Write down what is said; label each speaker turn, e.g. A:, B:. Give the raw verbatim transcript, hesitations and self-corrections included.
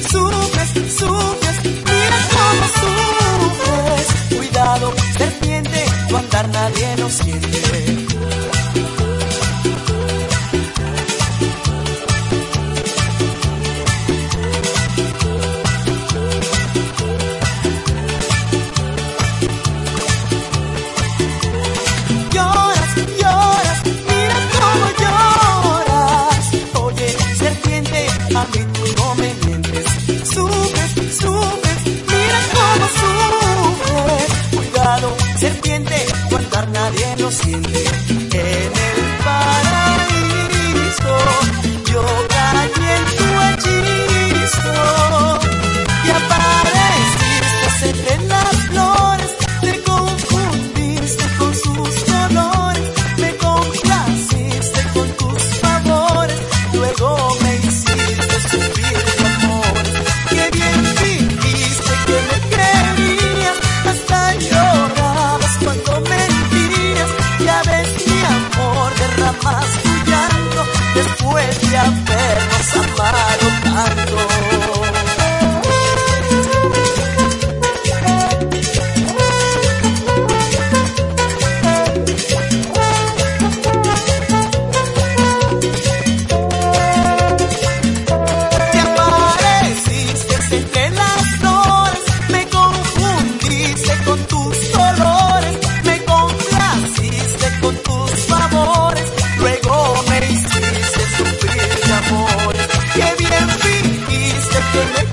A: sufres, sufres, mira cómo sufres. Cuidado, serpiente, tu andar nadie lo siente. A mí tú no me mientes, sufres, sufres, mira cómo sufres. Cuidado, serpiente, tu andar nadie lo siente. En el paraíso yo caí en tu hechizo y apareciste entre las flores, te confundiste con sus colores, me complaciste con tus favores, luego me hiciste sufrir de amores. Qué bien fingiste que me querías, hasta llorabas cuando mentías. Ya ves, mi amor, derramas tu llanto después de habernos amado tanto. Qué bien fingiste que me